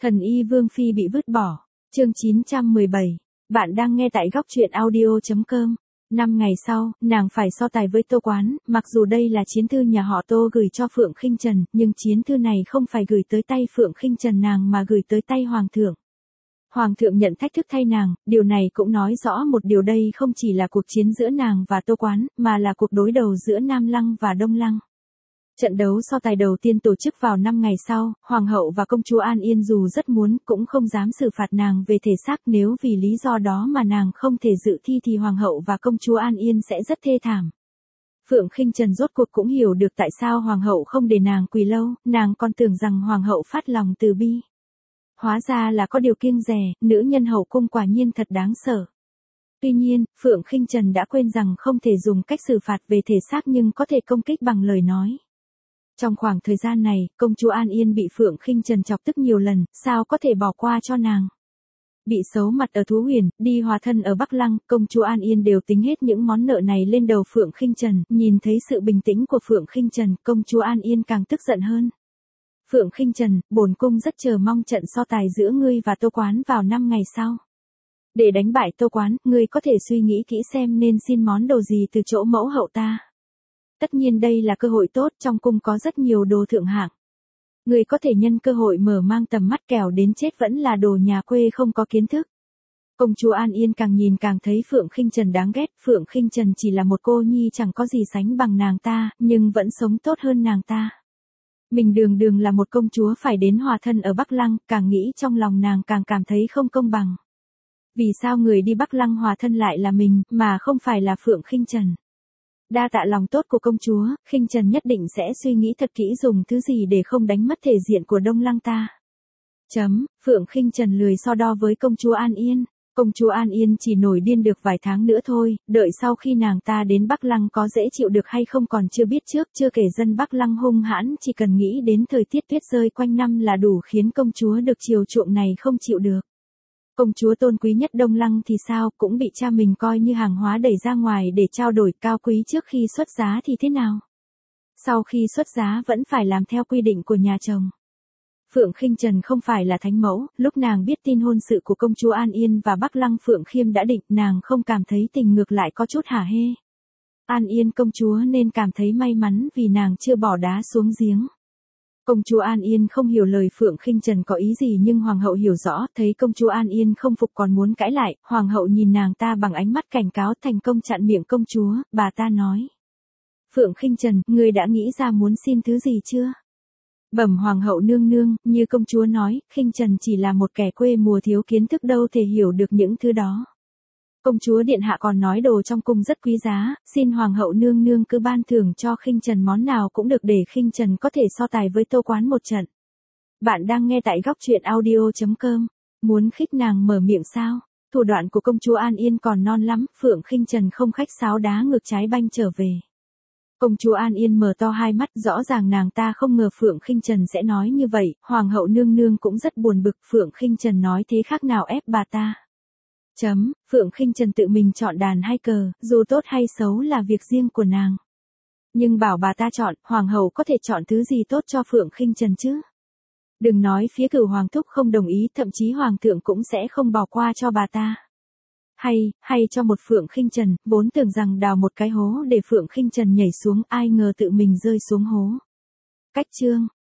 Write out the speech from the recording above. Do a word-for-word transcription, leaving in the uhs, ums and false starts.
Thần y Vương Phi bị vứt bỏ. Chương chín trăm mười bảy. Bạn đang nghe tại góc truyện audio chấm com. Năm ngày sau, nàng phải so tài với Tô Quán, mặc dù đây là chiến thư nhà họ Tô gửi cho Phượng Khinh Trần, nhưng chiến thư này không phải gửi tới tay Phượng Khinh Trần nàng mà gửi tới tay Hoàng thượng. Hoàng thượng nhận thách thức thay nàng, điều này cũng nói rõ một điều, đây không chỉ là cuộc chiến giữa nàng và Tô Quán, mà là cuộc đối đầu giữa Nam Lăng và Đông Lăng. Trận đấu so tài đầu tiên tổ chức vào năm ngày sau, Hoàng hậu và công chúa An Yên dù rất muốn cũng không dám xử phạt nàng về thể xác, nếu vì lý do đó mà nàng không thể dự thi thì Hoàng hậu và công chúa An Yên sẽ rất thê thảm. Phượng Khinh Trần rốt cuộc cũng hiểu được tại sao Hoàng hậu không để nàng quỳ lâu, nàng còn tưởng rằng Hoàng hậu phát lòng từ bi. Hóa ra là có điều kiêng dè, nữ nhân hậu cung quả nhiên thật đáng sợ. Tuy nhiên, Phượng Khinh Trần đã quên rằng không thể dùng cách xử phạt về thể xác nhưng có thể công kích bằng lời nói. Trong khoảng thời gian này, công chúa An Yên bị Phượng Khinh Trần chọc tức nhiều lần, sao có thể bỏ qua cho nàng. Bị xấu mặt ở Thú Huyền, đi hòa thân ở Bắc Lăng, công chúa An Yên đều tính hết những món nợ này lên đầu Phượng Khinh Trần, nhìn thấy sự bình tĩnh của Phượng Khinh Trần, công chúa An Yên càng tức giận hơn. Phượng Khinh Trần, bổn cung rất chờ mong trận so tài giữa ngươi và Tô Quán vào năm ngày sau. Để đánh bại Tô Quán, ngươi có thể suy nghĩ kỹ xem nên xin món đồ gì từ chỗ mẫu hậu ta. Tất nhiên đây là cơ hội tốt, trong cung có rất nhiều đồ thượng hạng. Người có thể nhân cơ hội mở mang tầm mắt, kẻo đến chết vẫn là đồ nhà quê không có kiến thức. Công chúa An Yên càng nhìn càng thấy Phượng Khinh Trần đáng ghét, Phượng Khinh Trần chỉ là một cô nhi chẳng có gì sánh bằng nàng ta, nhưng vẫn sống tốt hơn nàng ta. Mình đường đường là một công chúa phải đến hòa thân ở Bắc Lăng, càng nghĩ trong lòng nàng càng cảm thấy không công bằng. Vì sao người đi Bắc Lăng hòa thân lại là mình, mà không phải là Phượng Khinh Trần? Đa tạ lòng tốt của công chúa, Khinh Trần nhất định sẽ suy nghĩ thật kỹ dùng thứ gì để không đánh mất thể diện của Đông Lăng ta. Chấm, Phượng Khinh Trần lười so đo với công chúa An Yên. Công chúa An Yên chỉ nổi điên được vài tháng nữa thôi, đợi sau khi nàng ta đến Bắc Lăng có dễ chịu được hay không còn chưa biết trước, chưa kể dân Bắc Lăng hung hãn, chỉ cần nghĩ đến thời tiết tuyết rơi quanh năm là đủ khiến công chúa được chiều chuộng này không chịu được. Công chúa tôn quý nhất Đông Lăng thì sao, cũng bị cha mình coi như hàng hóa đẩy ra ngoài để trao đổi, cao quý trước khi xuất giá thì thế nào? Sau khi xuất giá vẫn phải làm theo quy định của nhà chồng. Phượng Khinh Trần không phải là thánh mẫu, lúc nàng biết tin hôn sự của công chúa An Yên và Bắc Lăng Phượng Khiêm đã định, nàng không cảm thấy tình ngược lại có chút hả hê. An Yên công chúa nên cảm thấy may mắn vì nàng chưa bỏ đá xuống giếng. Công chúa An Yên không hiểu lời Phượng Khinh Trần có ý gì nhưng Hoàng hậu hiểu rõ, thấy công chúa An Yên không phục còn muốn cãi lại, Hoàng hậu nhìn nàng ta bằng ánh mắt cảnh cáo, thành công chặn miệng công chúa, bà ta nói. Phượng Khinh Trần, ngươi đã nghĩ ra muốn xin thứ gì chưa? Bẩm Hoàng hậu nương nương, như công chúa nói, Khinh Trần chỉ là một kẻ quê mùa thiếu kiến thức đâu thể hiểu được những thứ đó. Công chúa điện hạ còn nói đồ trong cung rất quý giá, xin Hoàng hậu nương nương cứ ban thưởng cho Khinh Trần món nào cũng được để Khinh Trần có thể so tài với Tô Quán một trận. Bạn đang nghe tại góc truyện audio chấm com. Muốn khích nàng mở miệng sao? Thủ đoạn của công chúa An Yên còn non lắm, Phượng Khinh Trần không khách sáo đá ngược trái banh trở về. Công chúa An Yên mở to hai mắt, rõ ràng nàng ta không ngờ Phượng Khinh Trần sẽ nói như vậy, Hoàng hậu nương nương cũng rất buồn bực, Phượng Khinh Trần nói thế khác nào ép bà ta. Chấm, Phượng Khinh Trần tự mình chọn đàn hay cờ, dù tốt hay xấu là việc riêng của nàng. Nhưng bảo bà ta chọn, Hoàng hậu có thể chọn thứ gì tốt cho Phượng Khinh Trần chứ? Đừng nói phía cửu Hoàng thúc không đồng ý, thậm chí Hoàng thượng cũng sẽ không bỏ qua cho bà ta. Hay, hay cho một Phượng Khinh Trần, vốn tưởng rằng đào một cái hố để Phượng Khinh Trần nhảy xuống, ai ngờ tự mình rơi xuống hố. Cách chương.